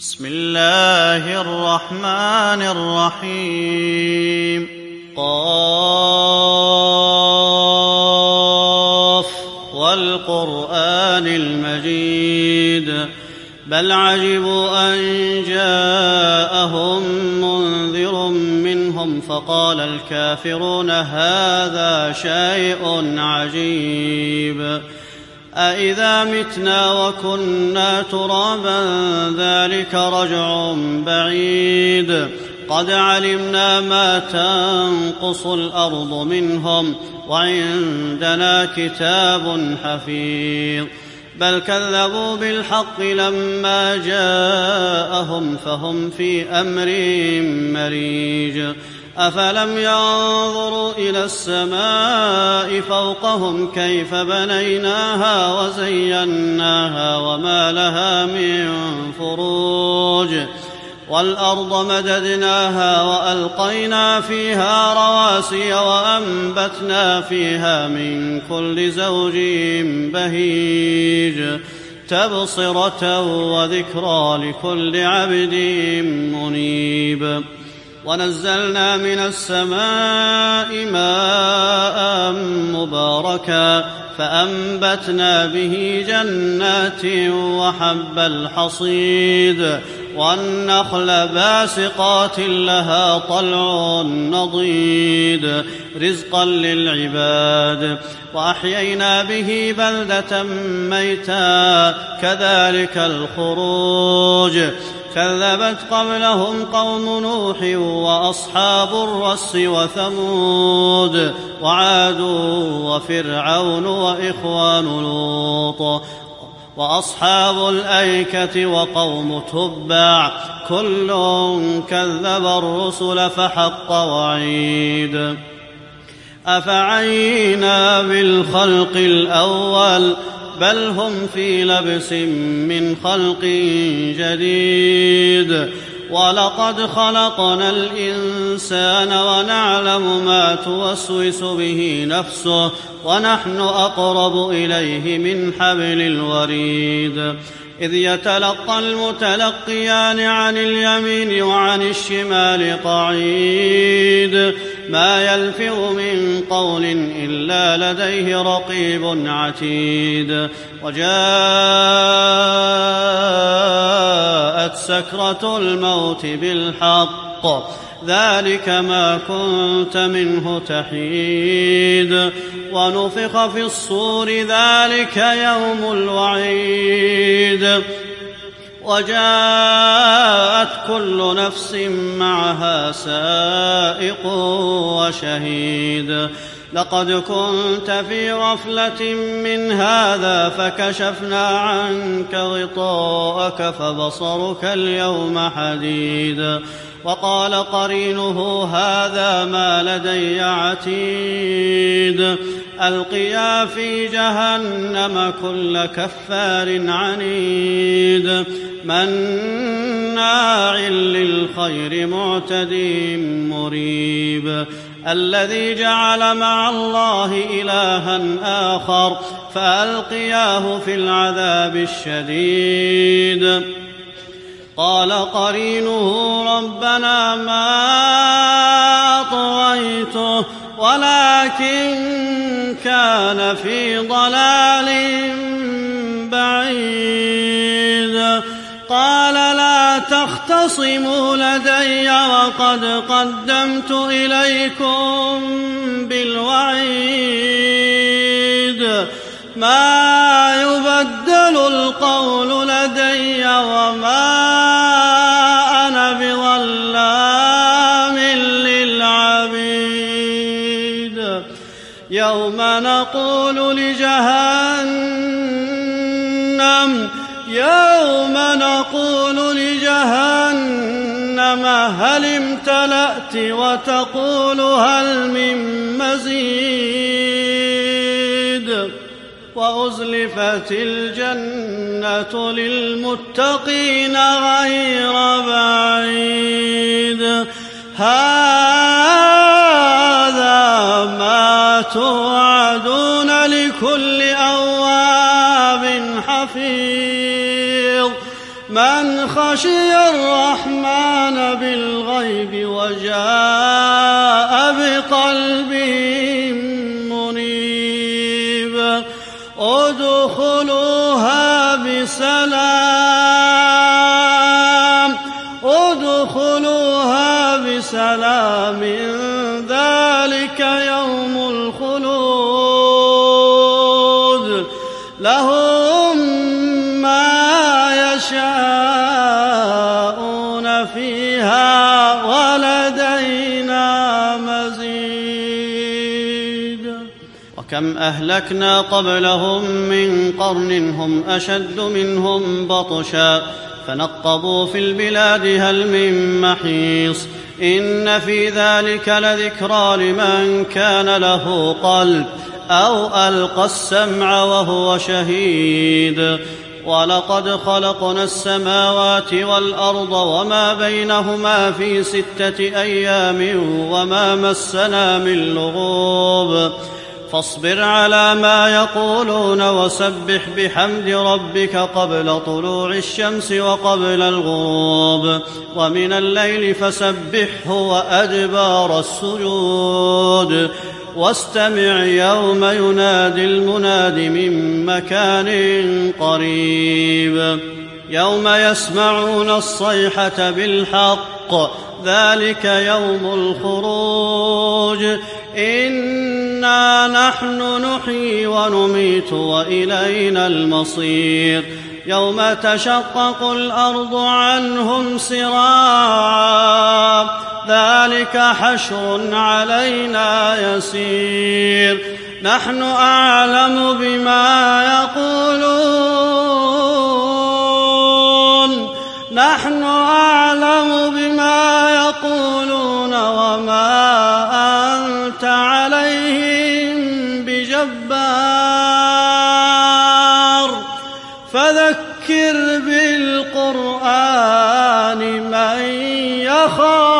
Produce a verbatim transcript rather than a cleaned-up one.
بسم الله الرحمن الرحيم. قاف والقرآن المجيد بل عجبوا أن جاءهم منذر منهم فقال الكافرون هذا شيء عجيب أإذا متنا وكنا ترابا ذلك رجع بعيد قد علمنا ما تنقص الأرض منهم وعندنا كتاب حفيظ بل كذبوا بالحق لما جاءهم فهم في أمر مريج أفلم ينظروا إلى السماء فوقهم كيف بنيناها وزيناها وما لها من فروج والأرض مددناها وألقينا فيها رواسي وأنبتنا فيها من كل زوج بهيج تبصرة وذكرى لكل عبد منيب ونزلنا من السماء ماء مباركا فأنبتنا به جنات وحب الحصيد والنخل باسقات لها طلع نضيد رزقا للعباد وأحيينا به بلدة ميتا كذلك الخروج كذبت قبلهم قوم نوح وأصحاب الرس وثمود وعاد وفرعون وإخوان لوط وأصحاب الأيكة وقوم تبع كل كذب الرسل فحق وعيد أفعينا بالخلق الأول بل هم في لبس من خلق جديد ولقد خلقنا الإنسان ونعلم ما توسوس به نفسه ونحن أقرب إليه من حبل الوريد إذ يتلقى المتلقيان عن اليمين وعن الشمال قعيد ما يلفظ من قول إلا لديه رقيب عتيد وجاءت سكرة الموت بالحق ذلك ما كنت منه تحيد ونفخ في الصور ذلك يوم الوعيد وجاءت كل نفس معها سائق وشهيد لقد كنت في غفلة من هذا فكشفنا عنك غطاءك فبصرك اليوم حديد وقال قرينه هذا ما لدي عتيد ألقيا في جهنم كل كفار عنيد مناع للخير معتد مريب الذي جعل مع الله إلها آخر فألقياه في العذاب الشديد قال قرينه ربنا ما أطغيته ولكن كان في ضلال بعيد قال لا تختصموا لدي وقد قدمت إليكم بالوعيد ما يبدل القول لدي وما أنا بظلام للعبيد يوم نقول لجهنم يوم نقول لجهنم هل امتلأت وتقول هل من مزيد وأزلفت الجنة للمتقين غير بعيد هذا ما توعدون لكل أواب حفيظ من خلق خشي الرحمن بالغيب وجاء بقلب منيب ادخلوها بسلام ادخلوها بسلام ذلك يوم الخلود لهم ما يشاءون فيها ولدينا مزيد. وكم أهلكنا قبلهم من قرن هم أشد منهم بطشا فنقبوا في البلاد هل من محيص إن في ذلك لذكرى لمن كان له قلب أو ألقى السمع وهو شهيد. ولقد خلقنا السماوات والأرض وما بينهما في ستة أيام وما مسنا من لغوب فاصبر على ما يقولون وسبح بحمد ربك قبل طلوع الشمس وقبل الغروب ومن الليل فسبحه وأدبار السجود واستمع يوم ينادي المناد من مكان قريب يوم يسمعون الصيحة بالحق ذلك يوم الخروج إنا نحن نحيي ونميت وإلينا المصير يوم تشقق الأرض عنهم سراعا ذلك حشر علينا يسير نحن أعلم بما يقولون نحن أعلم بما يقولون وما أنت عليهم بجبار فذكر بالقرآن من يخاف